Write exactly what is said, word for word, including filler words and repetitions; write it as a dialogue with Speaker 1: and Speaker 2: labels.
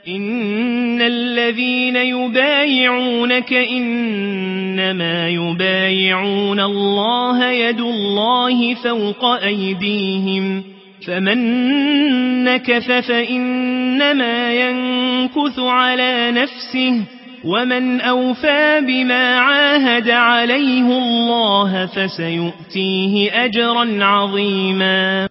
Speaker 1: إن الذين يبايعونك إنما يبايعون الله يد الله فوق أيديهم فمن نكث فإنما ينكث على نفسه ومن أوفى بما عاهد عليه الله فسيؤتيه أجرا عظيما.